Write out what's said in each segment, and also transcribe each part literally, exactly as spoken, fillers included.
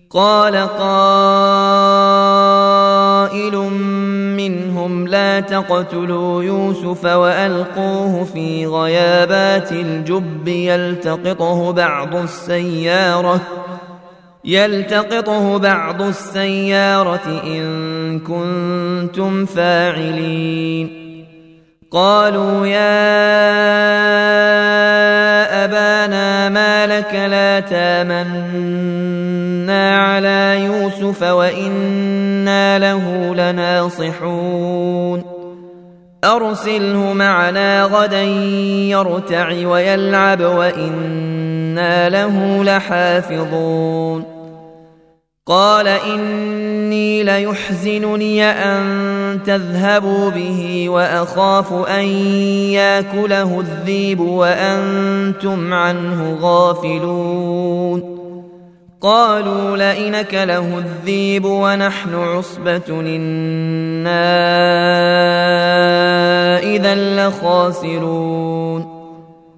قال قائل منهم لا تقتلوا يوسف وألقوه في غيابات الجب يلتقطه بعض السيارة يلتقطه بعض السيارة إن كنتم فاعلين قالوا يا أبانا ما لك لا تامنا على يوسف وإنا له لناصحون أرسله معنا غدا يرتع ويلعب وإنا له لحافظون قال إني ليحزنني أن تذهبوا به وأخاف أن يأكله الذئب وأنتم عنه غافلون قالوا لئن أكله الذئب ونحن عصبة إنا إذا لخاسرون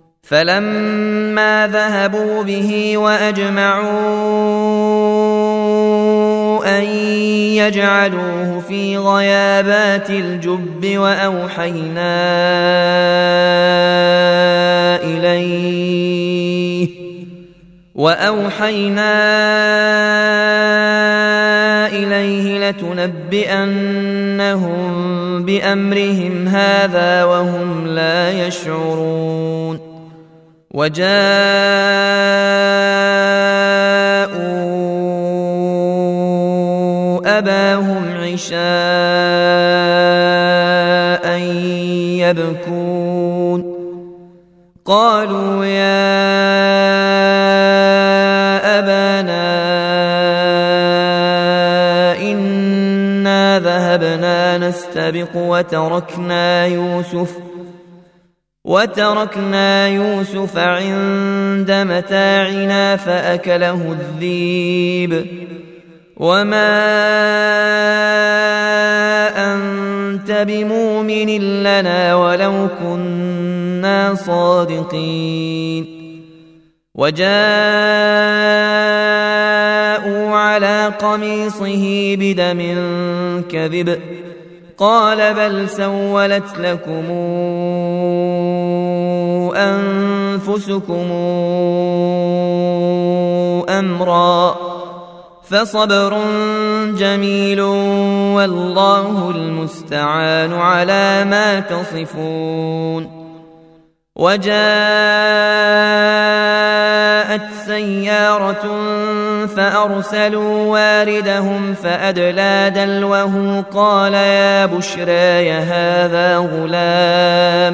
فلما ذهبوا به وأجمعوا أن يجعلوه في غيابات الجب وأوحينا إليه وأوحينا إليه لتنبئنهم بأمرهم هذا وهم لا يشعرون وجاءوا أباهم عشاء يبكون قالوا يا أبانا إنا ذهبنا نستبق وتركنا يوسف وتركنا يوسف عند متاعنا فأكله الذئب وما أنت بمؤمن لنا ولو كنا صادقين وجاءوا على قميصه بدم كذب قال بل سولت لكم أنفسكم أمرا فصبر جميل والله المستعان على ما تصفون وجاءت سيارة فأرسلوا واردهم فأدلى دلوه قال يا بشرى هذا غلام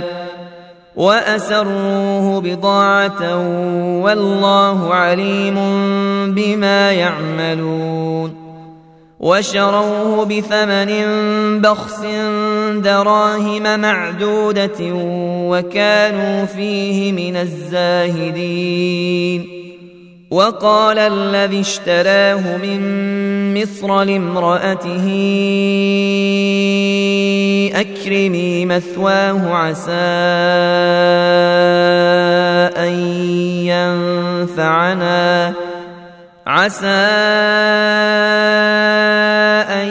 وأسروه بضاعة والله عليم بما يعملون وشروه بثمن بخس دراهم معدودة وكانوا فيه من الزاهدين وقال الذي اشتراه من مصر لامرأته أكرمي مثواه عسى أن ينفعنا عسى أن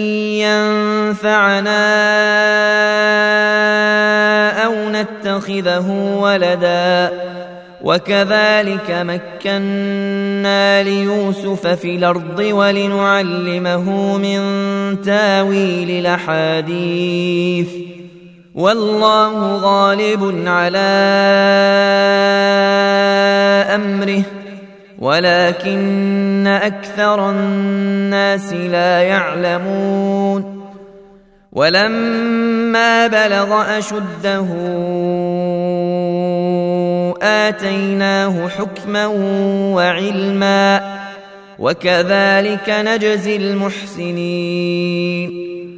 ينفعنا أو نتخذه ولدا وكذلك مكنا ليوسف في الأرض ولنعلمه من تاويل الأحاديث والله غالب على أمره ولكن أكثر الناس لا يعلمون ولما بلغ أشده آتيناه حكما وعلما وكذلك نجزي المحسنين